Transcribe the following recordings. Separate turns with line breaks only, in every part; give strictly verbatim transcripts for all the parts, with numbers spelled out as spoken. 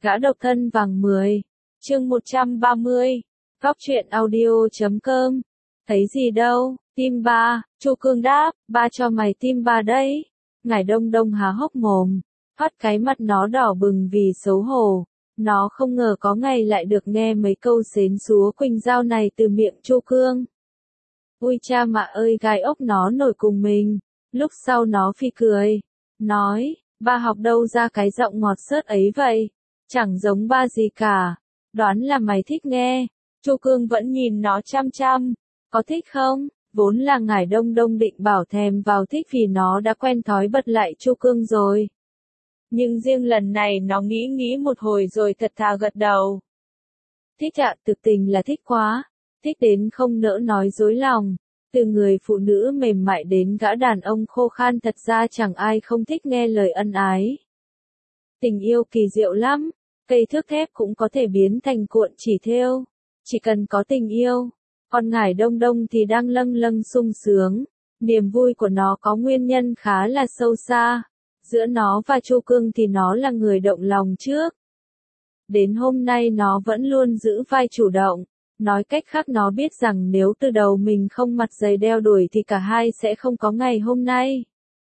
Gã độc thân vàng mười, chương một trăm ba mươi, góc truyện audio chấm com. Thấy gì đâu, tim ba, Chu Cương đáp, ba cho mày tim ba đấy. Ngải Đông Đông há hốc mồm, phát cái mặt nó đỏ bừng vì xấu hổ. Nó không ngờ có ngày lại được nghe mấy câu xến xúa quỳnh giao này từ miệng Chu Cương. Ui cha mạ ơi, gai ốc nó nổi cùng mình. Lúc sau nó phi cười, nói, ba học đâu ra cái giọng ngọt xớt ấy vậy? Chẳng giống ba gì cả. Đoán là mày thích nghe. Chu Cương vẫn nhìn nó chăm chăm. Có thích không? Vốn là Ngải Đông Đông định bảo thèm vào thích vì nó đã quen thói bật lại Chu Cương rồi. Nhưng riêng lần này nó nghĩ nghĩ một hồi rồi thật thà gật đầu. Thích ạ, thực tình là thích quá. Thích đến không nỡ nói dối lòng. Từ người phụ nữ mềm mại đến gã đàn ông khô khan, thật ra chẳng ai không thích nghe lời ân ái. Tình yêu kỳ diệu lắm, cây thước thép cũng có thể biến thành cuộn chỉ thêu. Chỉ cần có tình yêu, còn Ngải Đông Đông thì đang lâng lâng sung sướng. Niềm vui của nó có nguyên nhân khá là sâu xa. Giữa nó và Chu Cương thì nó là người động lòng trước. Đến hôm nay nó vẫn luôn giữ vai chủ động. Nói cách khác, nó biết rằng nếu từ đầu mình không mặt dày đeo đuổi thì cả hai sẽ không có ngày hôm nay.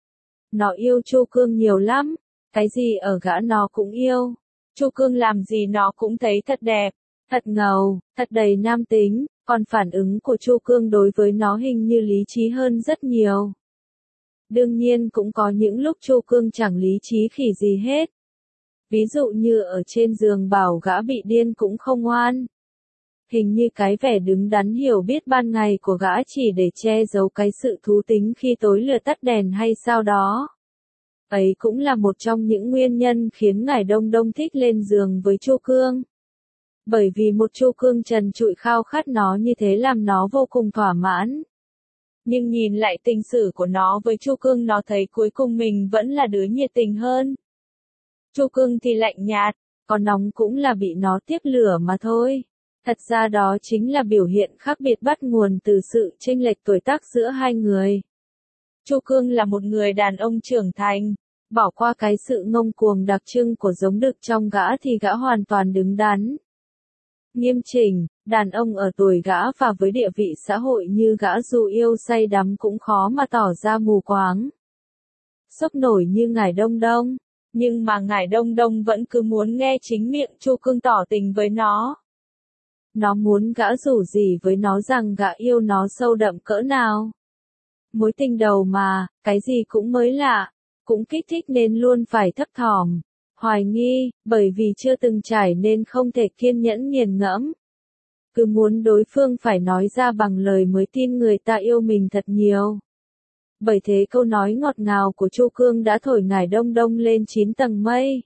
Nó yêu Chu Cương nhiều lắm, cái gì ở gã nó cũng yêu. Chu Cương làm gì nó cũng thấy thật đẹp, thật ngầu, thật đầy nam tính, còn phản ứng của Chu Cương đối với nó hình như lý trí hơn rất nhiều. Đương nhiên cũng có những lúc Chu Cương chẳng lý trí khỉ gì hết. Ví dụ như ở trên giường bảo gã bị điên cũng không ngoan. Hình như cái vẻ đứng đắn hiểu biết ban ngày của gã chỉ để che giấu cái sự thú tính khi tối lửa tắt đèn hay sao đó. Ấy cũng là một trong những nguyên nhân khiến Ngải Đông Đông thích lên giường với Chu Cương. Bởi vì một Chu Cương trần trụi khao khát nó như thế làm nó vô cùng thỏa mãn. Nhưng nhìn lại tình sử của nó với Chu Cương, nó thấy cuối cùng mình vẫn là đứa nhiệt tình hơn. Chu Cương thì lạnh nhạt, còn nóng cũng là bị nó tiếp lửa mà thôi. Thật ra đó chính là biểu hiện khác biệt bắt nguồn từ sự chênh lệch tuổi tác giữa hai người. Chu Cương là một người đàn ông trưởng thành, bỏ qua cái sự ngông cuồng đặc trưng của giống đực trong gã thì gã hoàn toàn đứng đắn. Nghiêm chỉnh, đàn ông ở tuổi gã và với địa vị xã hội như gã dù yêu say đắm cũng khó mà tỏ ra mù quáng. Sốc nổi như Ngải Đông Đông, nhưng mà Ngải Đông Đông vẫn cứ muốn nghe chính miệng Chu Cương tỏ tình với nó. Nó muốn gã rủ gì với nó rằng gã yêu nó sâu đậm cỡ nào. Mối tình đầu mà, cái gì cũng mới lạ, cũng kích thích nên luôn phải thấp thỏm, hoài nghi, bởi vì chưa từng trải nên không thể kiên nhẫn nghiền ngẫm. Cứ muốn đối phương phải nói ra bằng lời mới tin người ta yêu mình thật nhiều. Bởi thế câu nói ngọt ngào của Chu Cương đã thổi Ngải Đông Đông lên chín tầng mây.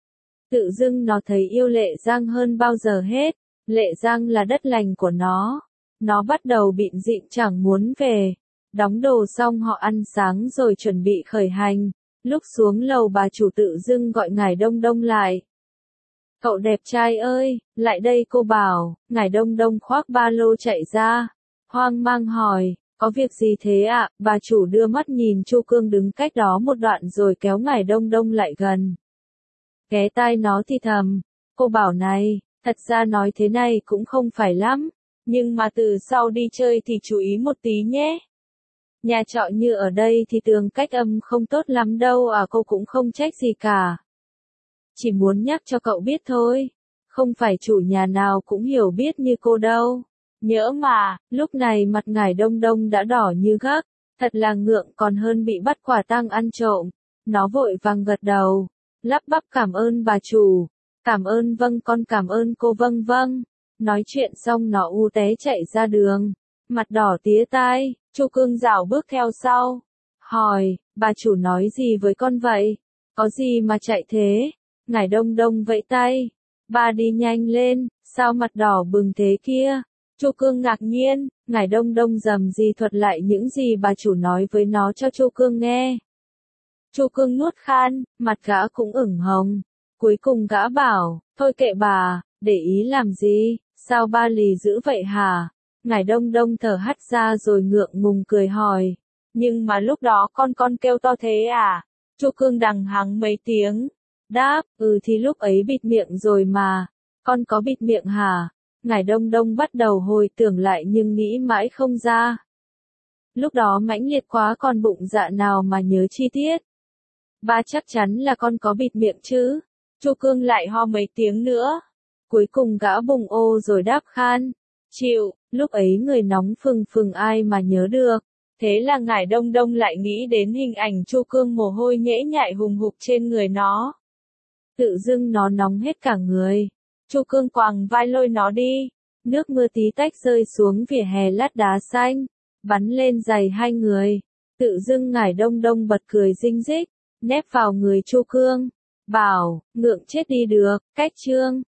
Tự dưng nó thấy yêu Lệ Giang hơn bao giờ hết. Lệ Giang là đất lành của nó. Nó bắt đầu bịn dịn chẳng muốn về. Đóng đồ xong họ ăn sáng rồi chuẩn bị khởi hành. Lúc xuống lầu bà chủ tự dưng gọi Ngải Đông Đông lại. Cậu đẹp trai ơi, lại đây cô bảo. Ngải Đông Đông khoác ba lô chạy ra. Hoang mang hỏi, có việc gì thế ạ? À? Bà chủ đưa mắt nhìn Chu Cương đứng cách đó một đoạn rồi kéo Ngải Đông Đông lại gần. Ghé tai nó thì thầm, cô bảo này. Thật ra nói thế này cũng không phải lắm, nhưng mà từ sau đi chơi thì chú ý một tí nhé. Nhà trọ như ở đây thì tường cách âm không tốt lắm đâu à, cô cũng không trách gì cả. Chỉ muốn nhắc cho cậu biết thôi, không phải chủ nhà nào cũng hiểu biết như cô đâu. Nhỡ mà, lúc này mặt Ngải Đông Đông đã đỏ như gấc, thật là ngượng còn hơn bị bắt quả tang ăn trộm. Nó vội vàng gật đầu, lắp bắp cảm ơn bà chủ. Cảm ơn vâng con cảm ơn cô vâng vâng. Nói chuyện xong nó u té chạy ra đường. Mặt đỏ tía tai, Chu Cương rảo bước theo sau. Hỏi, bà chủ nói gì với con vậy? Có gì mà chạy thế? Ngải Đông Đông vẫy tay. Bà đi nhanh lên, sao mặt đỏ bừng thế kia? Chu Cương ngạc nhiên, Ngải Đông Đông rầm rì thuật lại những gì bà chủ nói với nó cho Chu Cương nghe. Chu Cương nuốt khan, mặt gã cũng ửng hồng. Cuối cùng gã bảo, thôi kệ bà, để ý làm gì, sao ba lì dữ vậy hả? Ngải Đông Đông thở hắt ra rồi ngượng ngùng cười hỏi, nhưng mà lúc đó con con kêu to thế à? Chu Cương đằng hắng mấy tiếng, đáp, ừ thì lúc ấy bịt miệng rồi mà, con có bịt miệng hả? Ngải Đông Đông bắt đầu hồi tưởng lại nhưng nghĩ mãi không ra. Lúc đó mãnh liệt quá còn bụng dạ nào mà nhớ chi tiết. Ba chắc chắn là con có bịt miệng chứ. Chu Cương lại ho mấy tiếng nữa. Cuối cùng gã bùng ô rồi đáp khan. Chịu, lúc ấy người nóng phừng phừng ai mà nhớ được. Thế là Ngải Đông Đông lại nghĩ đến hình ảnh Chu Cương mồ hôi nhễ nhại hùng hục trên người nó. Tự dưng nó nóng hết cả người. Chu Cương quàng vai lôi nó đi. Nước mưa tí tách rơi xuống vỉa hè lát đá xanh, bắn lên giày hai người. Tự dưng Ngải Đông Đông bật cười rinh rích, nép vào người Chu Cương. Bảo, ngượng chết đi được, cách trương.